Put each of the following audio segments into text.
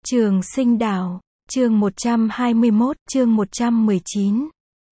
Trường Sinh Đảo, chương 121, chương 119.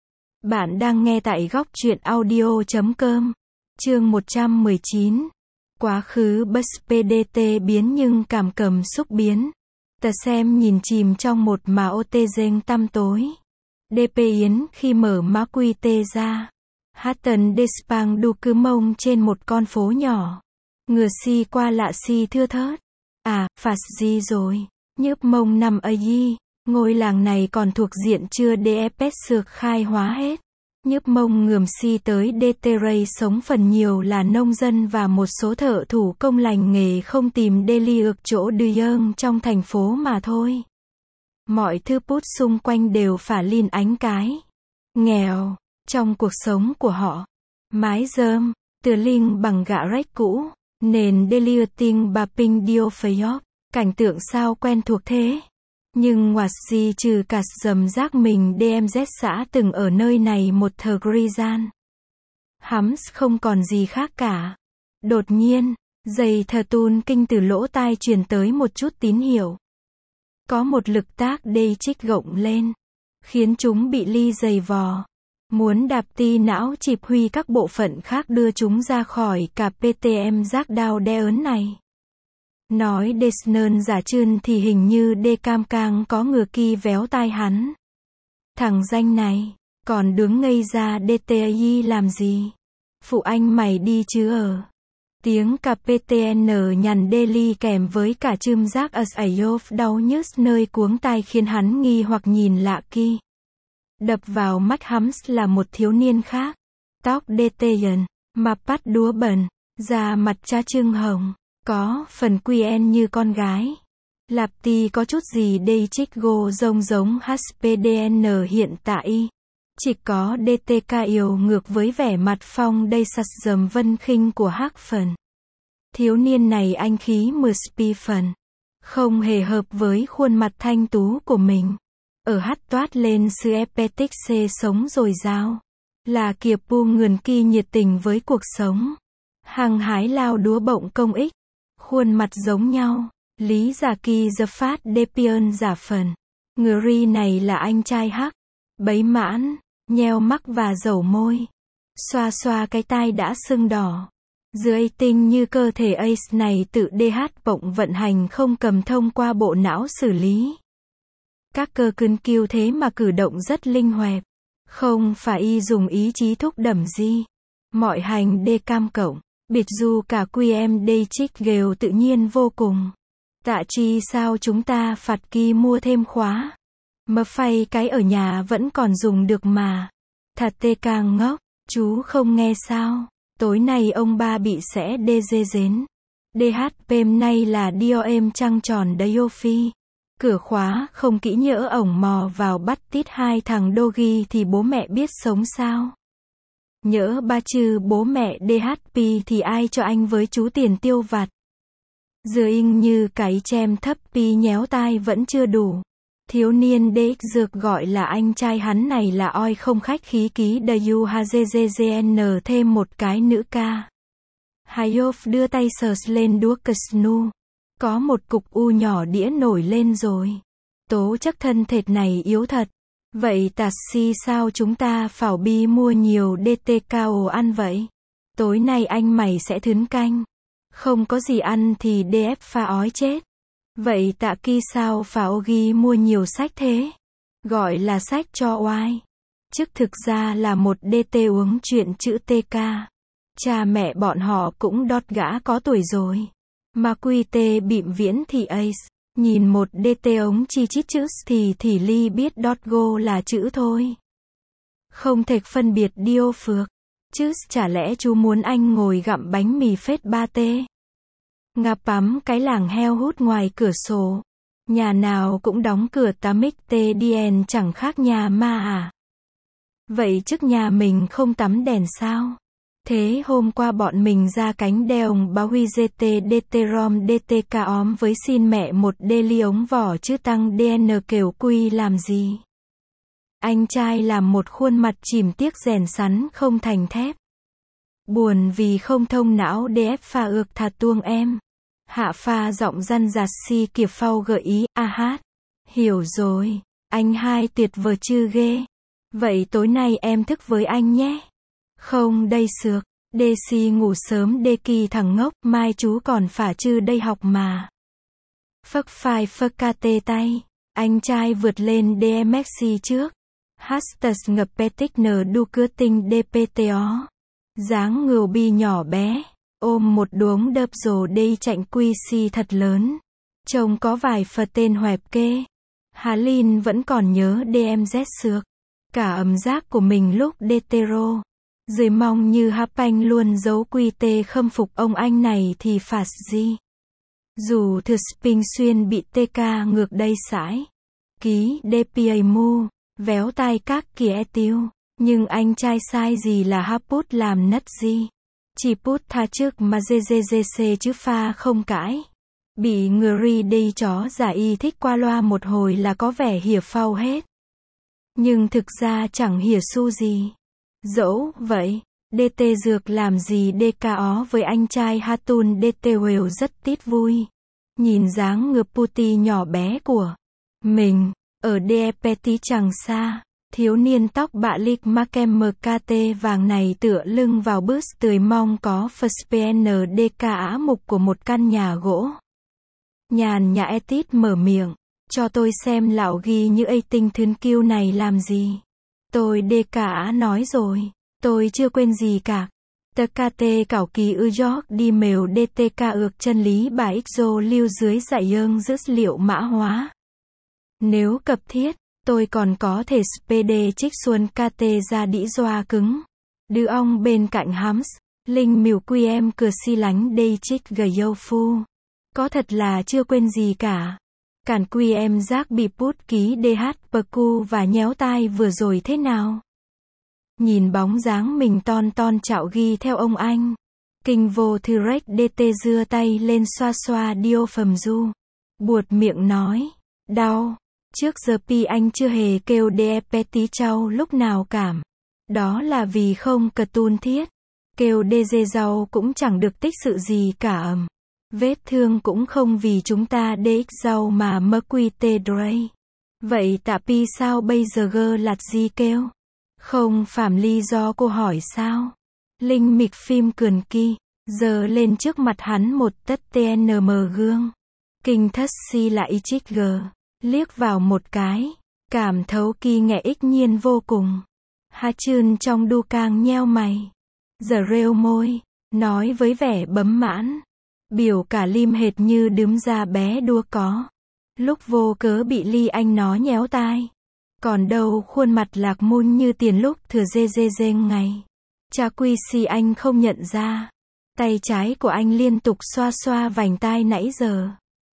Bạn đang nghe tại góc truyện audio.com. Chương 119. Quá khứ bus PDT biến nhưng cảm cầm xúc biến. Tờ xem nhìn chìm trong một mà ô tê rênh tăm tối. DP Yến khi mở mã quy tê ra. Hát tần Despang đu cứ mông trên một con phố nhỏ. Ngừa si qua lạ si thưa thớt. À, phạt gì rồi. Nhớp mông nằm ở y, ngôi làng này còn thuộc diện chưa DFS sược khai hóa hết. Nhớp mông ngườm si tới Deterray sống phần nhiều là nông dân và một số thợ thủ công lành nghề không tìm daily ược chỗ đưa trong thành phố mà thôi. Mọi thứ pút xung quanh đều phả lên ánh cái. Nghèo, trong cuộc sống của họ. Mái rơm, từ linh bằng gạ rách cũ, nền daily tinh bà ping dio phayok. Cảnh tượng sao quen thuộc thế. Nhưng ngoặt gì trừ cả dầm rác mình DMZ xã từng ở nơi này một thời gian. Hắm không còn gì khác cả. Đột nhiên, giày thờ tun kinh từ lỗ tai truyền tới một chút tín hiệu. Có một lực tác đê trích gộng lên. Khiến chúng bị ly giày vò. Muốn đạp ti não chịp huy các bộ phận khác đưa chúng ra khỏi cả PTM rác đao đe ớn này. Nói Desnơn giả trơn thì hình như Đê Cam Cang có ngừa kỳ véo tai hắn. Thằng danh này, còn đứng ngây ra DTI làm gì? Phụ anh mày đi chứ ở. Tiếng KPTN nhằn daily kèm với cả chưm rác Ayof đau nhức nơi cuống tai khiến hắn nghi hoặc nhìn lạ kỳ. Đập vào mắt hắn là một thiếu niên khác. Tóc DTN, mặt bắt đúa bẩn, da mặt cha trưng hồng. Có phần quen như con gái. Lạp ti có chút gì đây trích gô rông giống HPDN hiện tại. Chỉ có DTK yêu ngược với vẻ mặt phong đây sặc dầm vân khinh của hắc phần. Thiếu niên này anh khí mờ spi phần. Không hề hợp với khuôn mặt thanh tú của mình. Ở hát toát lên sự epetic xê sống dồi dào. Là kiệp pu ngườn kỳ nhiệt tình với cuộc sống. Hăng hái lao đúa bộng công ích. Khuôn mặt giống nhau, Lý Giả Kỳ The Phát Depion giả phần. Người này là anh trai hắc, bấy mãn, nheo mắt và dầu môi. Xoa xoa cái tai đã sưng đỏ. Dưới tinh như cơ thể Ace này tự DH bộng vận hành không cầm thông qua bộ não xử lý. Các cơ cứng kiêu thế mà cử động rất linh hoạt. Không phải y dùng ý chí thúc đẩy gì. Mọi hành đê cam cộng. Biệt dù cả QM đây trích gều tự nhiên vô cùng. Tạ chi sao chúng ta phạt kỳ mua thêm khóa. Mà phay cái ở nhà vẫn còn dùng được mà. Thật tê càng ngốc, chú không nghe sao. Tối nay ông ba bị sẽ đê dê dến. DHPM nay là dio em trăng tròn đầy ô phi. Cửa khóa không kỹ nhỡ ổng mò vào bắt tít hai thằng Dogi thì bố mẹ biết sống sao. Nhỡ ba chư bố mẹ DHP thì ai cho anh với chú tiền tiêu vặt. Dừa in như cái chem thấp pi nhéo tai vẫn chưa đủ. Thiếu niên DX dược gọi là anh trai hắn này là oi không khách khí ký DUHZZZN thêm một cái nữ ca. Hayof đưa tay sờ lên đúa Ksnu. Có một cục u nhỏ đĩa nổi lên rồi. Tố chất thân thịt này yếu thật. Vậy tạt si sao chúng ta phảo bi mua nhiều DTKO ăn vậy? Tối nay anh mày sẽ thướn canh. Không có gì ăn thì DF pha ói chết. Vậy tạ kỳ sao phảo ghi mua nhiều sách thế? Gọi là sách cho oai. Chứ thực ra là một DT uống chuyện chữ TK. Cha mẹ bọn họ cũng đọt gã có tuổi rồi. Mà quy tê bịm viễn thì Ace. Nhìn một DT ống chi chít chữ thì ly biết .go là chữ thôi. Không thể phân biệt điêu phược. Chứ chả lẽ chú muốn anh ngồi gặm bánh mì phết 3T. Ngạp bắm cái làng heo hút ngoài cửa sổ. Nhà nào cũng đóng cửa tamic TDN chẳng khác nhà ma à. Vậy trước nhà mình không tắm đèn sao? Thế hôm qua bọn mình ra cánh đèo báo huy GT DT-ROM DTK-OM với xin mẹ một daily ống vỏ chứ tăng DN kêu quy làm gì? Anh trai làm một khuôn mặt chìm tiếc rèn sắn không thành thép. Buồn vì không thông não DF pha ược thà tuông em. Hạ pha giọng răn rạt si kìa phao gợi ý, hát. Hiểu rồi, anh hai tuyệt vời chứ ghê. Vậy tối nay em thức với anh nhé. Không đây sược, đê si ngủ sớm đê kỳ thằng ngốc, mai chú còn phả chư đây học mà. Phấc phai phấc ca tê tay, anh trai vượt lên DMXC trước. Hashtag ngập petic nờ đu cưa tinh DPTO. Dáng ngưu bi nhỏ bé, ôm một đuống đớp rồ đây chạnh quy si thật lớn. Trông có vài phật tên hoẹp kê. Hà Linh vẫn còn nhớ DMZ xược. Cả ấm giác của mình lúc DTRO. Dưới mong như Hapanh luôn giấu quy tê khâm phục ông anh này thì phạt gì. Dù thừa Spring xuyên bị TK ngược đây sải. Ký DPA mu, véo tai các kìa tiêu. Nhưng anh trai sai gì là Haput làm nất gì. Chỉ put tha trước mà GGGC chứ pha không cãi. Bị người đi chó giả y thích qua loa một hồi là có vẻ hỉa phao hết. Nhưng thực ra chẳng hỉa xu gì. Dẫu vậy, DT dược làm gì DKO với anh trai Hatun DT Huều rất tít vui. Nhìn dáng ngược puti nhỏ bé của mình, ở DEPT chẳng xa, thiếu niên tóc bạ lịch Makem MKT vàng này tựa lưng vào bus tươi mong có First DK á mục của một căn nhà gỗ. Nhàn nhã etit mở miệng, cho tôi xem lão ghi như ấy tinh thươn kiêu này làm gì. Tôi DK á nói rồi, tôi chưa quên gì cả. TKT cảo kỳ ư gióc đi mèo DTK ược chân lý bài XO lưu dưới dạy ơn dữ liệu mã hóa. Nếu cập thiết, tôi còn có thể SPD trích xuân KT ra đĩ doa cứng. Đưa ong bên cạnh Hams, Linh miều quy em cửa si lánh đây trích gầy dâu phu. Có thật là chưa quên gì cả. Cản quy em giác bị put ký DH Percu và nhéo tai vừa rồi thế nào? Nhìn bóng dáng mình ton chạo ghi theo ông anh. Kinh vô thư rách DT dưa tay lên xoa xoa dio phầm du. Buột miệng nói. Đau. Trước giờ pi anh chưa hề kêu DEP tí trao lúc nào cảm. Đó là vì không cờ tun thiết. Kêu DG rau cũng chẳng được tích sự gì cả Vết thương cũng không vì chúng ta DX rau mà mơ quy tê dray. Vậy tạ pi sao bây giờ gơ lạt gì kêu? Không phạm lý do cô hỏi sao? Linh mịch phim cườn kỳ, giờ lên trước mặt hắn một tất TNM gương. Kinh thất si lại trích gờ, liếc vào một cái, cảm thấu kỳ nghẹ ích nhiên vô cùng. Ha chưn trong đu càng nheo mày, giờ rêu môi, nói với vẻ bấm mãn. Biểu cả lim hệt như đướm da bé đua có. Lúc vô cớ bị ly anh nó nhéo tai. Còn đâu khuôn mặt lạc mun như tiền lúc thừa dê ngày. Cha quy si anh không nhận ra. Tay trái của anh liên tục xoa xoa vành tai nãy giờ.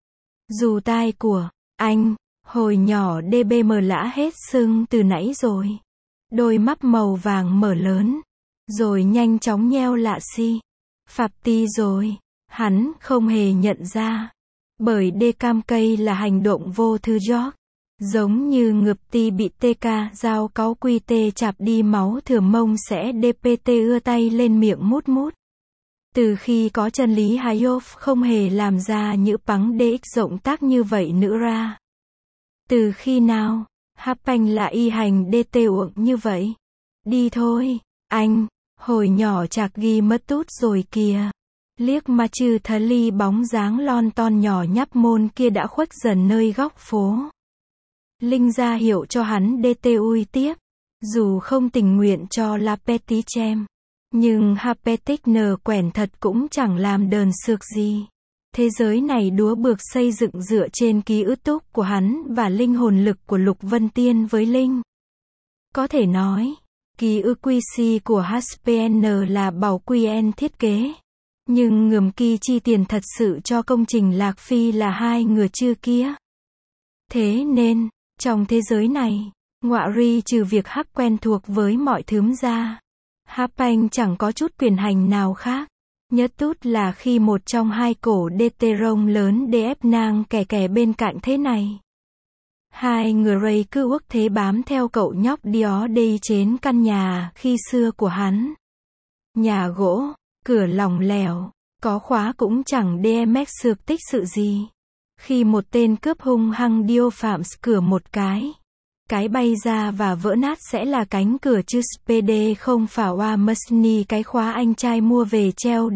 Dù tai của anh, hồi nhỏ DBM lã hết sưng từ nãy rồi. Đôi mắt màu vàng mở lớn. Rồi nhanh chóng nheo lạ si. Phạp ti rồi. Hắn không hề nhận ra. Bởi decam cây là hành động vô thư gióc. Giống như ngược ti bị TK dao cáu quy tê chạp đi máu thừa mông sẽ DPT ưa tay lên miệng mút mút. Từ khi có chân lý Hayov không hề làm ra những bắn DX rộng tác như vậy nữa ra. Từ khi nào, Hapanh là y hành DT uộng như vậy? Đi thôi, anh, hồi nhỏ chạc ghi mất tút rồi kìa. Liếc mà trừ thờ ly bóng dáng lon ton nhỏ nhắp môn kia đã khuếch dần nơi góc phố. Linh ra hiệu cho hắn DT ui tiếp. Dù không tình nguyện cho La Petit Chem. Nhưng Hapetic nờ quẻn thật cũng chẳng làm đờn xược gì. Thế giới này đúa bược xây dựng dựa trên ký ức túc của hắn và linh hồn lực của Lục Vân Tiên với Linh. Có thể nói, ký ức QC của HPN là bảo QN thiết kế. Nhưng ngườm kỳ chi tiền thật sự cho công trình Lạc Phi là hai người chưa kia. Thế nên, trong thế giới này, ngọa ri trừ việc hắc quen thuộc với mọi thướm ra. Hapanh chẳng có chút quyền hành nào khác. Nhất tút là khi một trong hai cổ DT rông lớn DF nang kè bên cạnh thế này. Hai người Ray cứ uất thế bám theo cậu nhóc Dio đi trên căn nhà khi xưa của hắn. Nhà gỗ, cửa lỏng lẻo, có khóa cũng chẳng DMX xược tích sự gì. Khi một tên cướp hung hăng điêu phạm cửa một cái bay ra và vỡ nát sẽ là cánh cửa chứ SPD không phải Wa Musni cái khóa anh trai mua về treo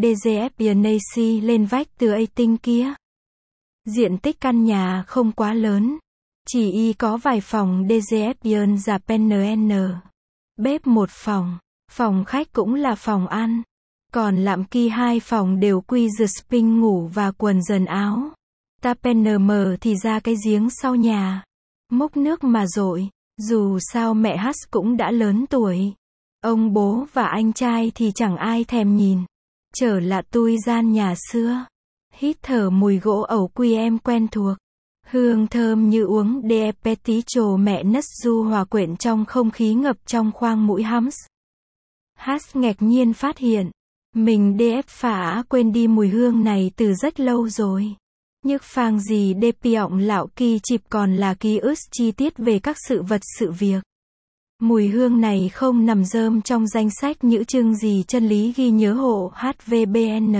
DJF lên vách từ A-Tinh kia. Diện tích căn nhà không quá lớn, chỉ có vài phòng DJF và PNN. Bếp một phòng khách cũng là phòng ăn. Còn lạm kỳ 2 phòng đều quy the spring ngủ và quần dần áo. Ta PNM thì ra cái giếng sau nhà. Múc nước mà dội, dù sao mẹ Hus cũng đã lớn tuổi. Ông bố và anh trai thì chẳng ai thèm nhìn. Trở lại tui gian nhà xưa. Hít thở mùi gỗ ẩu quy em quen thuộc. Hương thơm như uống DEP tí trồ mẹ nất du hòa quyện trong không khí ngập trong khoang mũi Hums. Hus ngạc nhiên phát hiện. Mình DF phả quên đi mùi hương này từ rất lâu rồi. Nhức phang gì đê piọng lão kỳ chịp còn là ký ức chi tiết về các sự vật sự việc. Mùi hương này không nằm rơm trong danh sách những chương gì chân lý ghi nhớ hộ HVBN.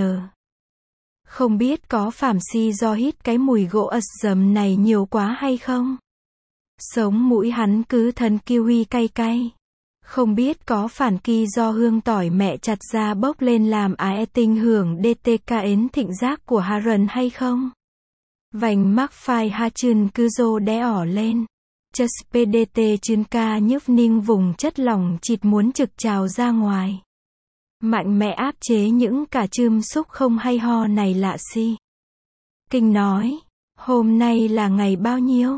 Không biết có phạm si do hít cái mùi gỗ ật dầm này nhiều quá hay không? Sống mũi hắn cứ thân kiwi cay cay. Không biết có phản kỳ do hương tỏi mẹ chặt ra bốc lên làm tinh hưởng DTK ến thịnh giác của Haran hay không? Vành mắc phai ha chưn cứ rô đé ỏ lên. Chất PDT chưn ca nhức ninh vùng chất lỏng chịt muốn trực trào ra ngoài. Mạnh mẽ áp chế những cả chươm xúc không hay ho này lạ si. Kinh nói, hôm nay là ngày bao nhiêu?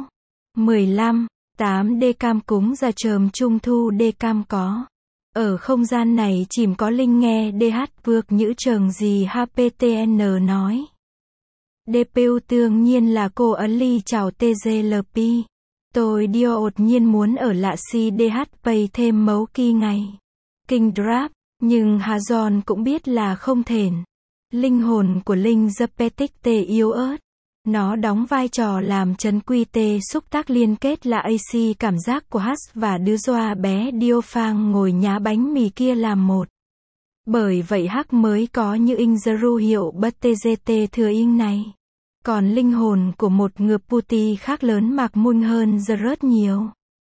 15. 8 Decam cúng ra trờm trung thu Decam có. Ở không gian này chìm có linh nghe DH vượt nhữ trờng gì HPTN nói. DPU tương nhiên là cô ấn ly chào TGLP. Tôi đột nhiên muốn ở lại si DH pay thêm mấu kỳ ngày. Kinh drap, nhưng Hazon cũng biết là không thể. Linh hồn của Linh Zapetic tê yếu ớt. Nó đóng vai trò làm chấn quy tê xúc tác liên kết là AC cảm giác của Hus và đứa doa bé Diophang ngồi nhá bánh mì kia làm một. Bởi vậy Hắc mới có như Ingeru hiệu bất TGT thừa in này. Còn linh hồn của một ngựa puti khác lớn mạc mung hơn rất nhiều.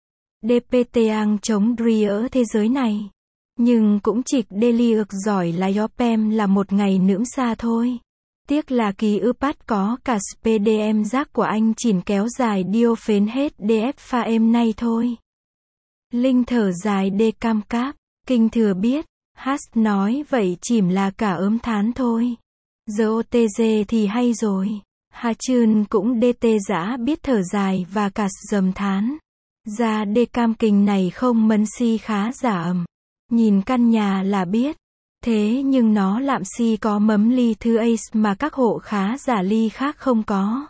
DPTang chống Dri ở thế giới này. Nhưng cũng chỉ Deli ực giỏi là Yopem là một ngày nưỡng xa thôi. Tiếc là ký ức bắt có cả SPDM giác của anh chỉn kéo dài điêu phến hết DF pha em nay thôi. Linh thở dài Decam cáp, kinh thừa biết, Hus nói vậy chỉm là cả ớm thán thôi. Giờ OTG thì hay rồi. Hà Trưn cũng DT giã biết thở dài và cả dầm thán. Ra Decam kinh này không mấn si khá giả ẩm. Nhìn căn nhà là biết. Thế nhưng nó lạm si có mấm ly thư ace mà các hộ khá giả ly khác không có.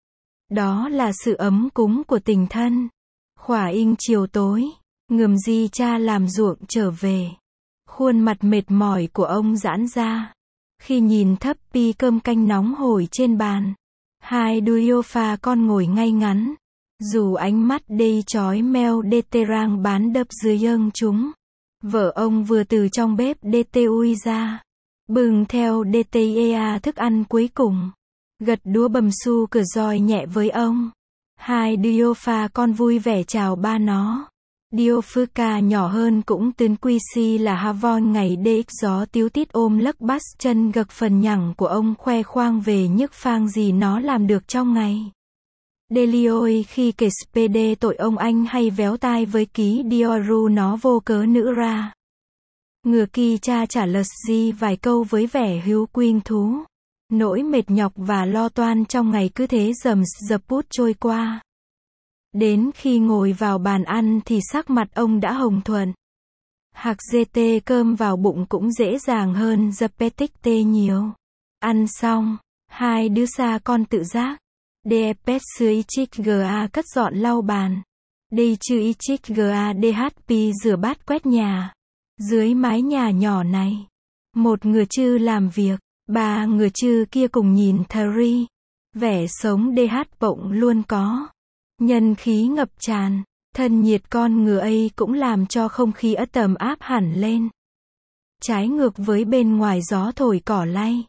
Đó là sự ấm cúng của tình thân. Khỏa in chiều tối, ngườm di cha làm ruộng trở về. Khuôn mặt mệt mỏi của ông giãn ra. Khi nhìn thấp pi cơm canh nóng hổi trên bàn. Hai đuôi yêu pha con ngồi ngay ngắn. Dù ánh mắt đầy chói meo đê-tê-rang bán đập dưới dâng chúng. Vợ ông vừa từ trong bếp DTUI ra. Bừng theo DTEA thức ăn cuối cùng. Gật đũa bầm su cửa roi nhẹ với ông. Hai đứa pha con vui vẻ chào ba nó. Diophuca nhỏ hơn cũng tên QC là Havon ngày DX gió tiếu tít ôm lấc bát chân gật phần nhẳng của ông khoe khoang về nhức phang gì nó làm được trong ngày. Delioi khi kể SPD tội ông anh hay véo tai với ký Dioru nó vô cớ nữ ra. Ngừa kỳ cha trả lời gì vài câu với vẻ hữu quyên thú. Nỗi mệt nhọc và lo toan trong ngày cứ thế dầm dập bút trôi qua. Đến khi ngồi vào bàn ăn thì sắc mặt ông đã hồng thuận. Hạc GT cơm vào bụng cũng dễ dàng hơn Zapetic tê nhiều. Ăn xong, hai đứa xa con tự giác. DEPS xưa Ichik GA cất dọn lau bàn. Đây chư Ichik GA DHP rửa bát quét nhà. Dưới mái nhà nhỏ này, một người chư làm việc, ba người chư kia cùng nhìn Thari. Vẻ sống DH bỗng luôn có. Nhân khí ngập tràn, thân nhiệt con người ấy cũng làm cho không khí ấm tầm áp hẳn lên. Trái ngược với bên ngoài gió thổi cỏ lay.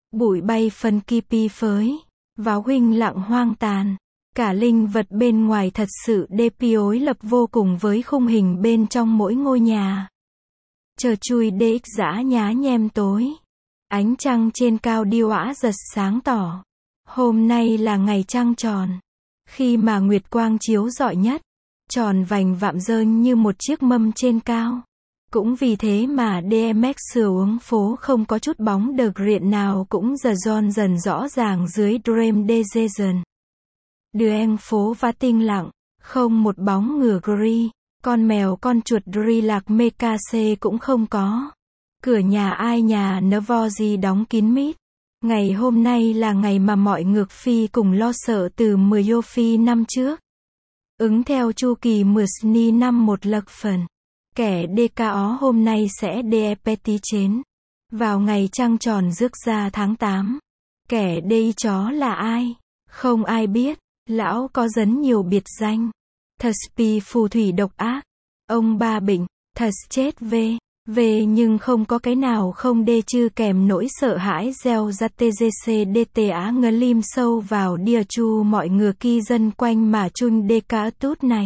Bụi bay phân kipi phới. Váo huynh lặng hoang tàn. Cả linh vật bên ngoài thật sự đối lập vô cùng với khung hình bên trong mỗi ngôi nhà. Chờ chui DX dã nhá nhem tối. Ánh trăng trên cao điêu ả giật sáng tỏ. Hôm nay là ngày trăng tròn. Khi mà nguyệt quang chiếu rọi nhất. Tròn vành vạm dơn như một chiếc mâm trên cao. Cũng vì thế mà DMX xuống phố không có chút bóng đợt riện nào cũng dần rõ ràng dưới Dream Decision. Đường phố và tinh lặng, không một bóng ngựa gri, con mèo con chuột Dri Lạc Mekase cũng không có. Cửa nhà ai nhà nớ vo gì đóng kín mít. Ngày hôm nay là ngày mà mọi ngược phi cùng lo sợ từ 10 phi năm trước. Ứng theo chu kỳ 10 năm một lật phần. Kẻ DKO hôm nay sẽ DEPT chến. Vào ngày trăng tròn rước ra tháng 8. Kẻ DI chó là ai? Không ai biết. Lão có dấn nhiều biệt danh. Thật pi phù thủy độc ác. Ông ba bệnh. Thật chết về nhưng không có cái nào không đê chư kèm nỗi sợ hãi gieo ra TGC DTA ngờ lim sâu vào đìa chu mọi ngừa kỳ dân quanh mà chun DK tút này.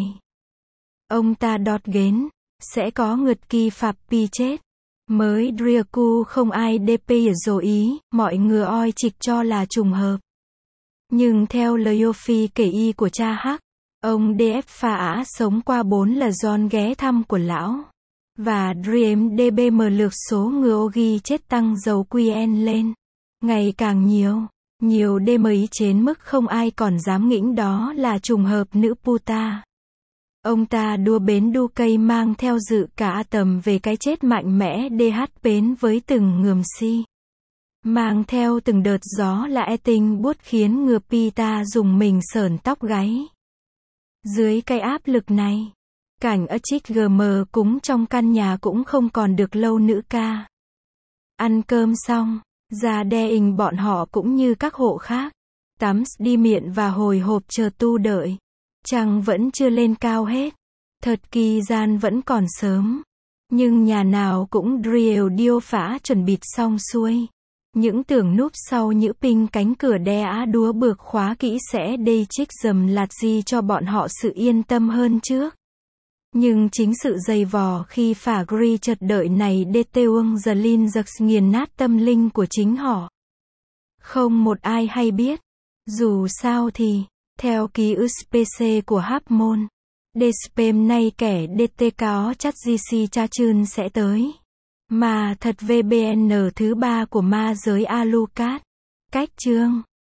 Ông ta đọt ghến. Sẽ có ngượt kỳ phạp pi chết. Mới Driaku không ai DP rồi ý, mọi người oi trịch cho là trùng hợp. Nhưng theo lời Yofi kể y của cha Hắc, ông DF pha ả sống qua 4 lần John ghé thăm của lão. Và Dream DBM lược số người Ogi chết tăng dầu QN lên. Ngày càng nhiều đêm ấy đến mức không ai còn dám nghĩ đó là trùng hợp nữ puta. Ông ta đua bến đu cây mang theo dự cả tầm về cái chết mạnh mẽ DH bến với từng ngườm si. Mang theo từng đợt gió là tinh buốt khiến ngừa Pita dùng mình sởn tóc gáy. Dưới cái áp lực này, cảnh ở trích GM cúng trong căn nhà cũng không còn được lâu nữa ca. Ăn cơm xong, ra đe ình bọn họ cũng như các hộ khác. Tắm đi miệng và hồi hộp chờ tu đợi. Trăng vẫn chưa lên cao hết. Thật kỳ gian vẫn còn sớm. Nhưng nhà nào cũng drill điêu phá chuẩn bị xong xuôi. Những tưởng núp sau những pin cánh cửa đe á đúa bược khóa kỹ sẽ đây trích dầm lạt gì cho bọn họ sự yên tâm hơn trước. Nhưng chính sự dày vò khi phả gri chật đợi này DT uông giờ linh giật nghiền nát tâm linh của chính họ. Không một ai hay biết. Dù sao thì, theo ký ức PC của Hapmon, Despem nay kẻ DT có chắc GC cha chưn sẽ tới. Mà thật VBN thứ 3 của ma giới Alucard. Cách chương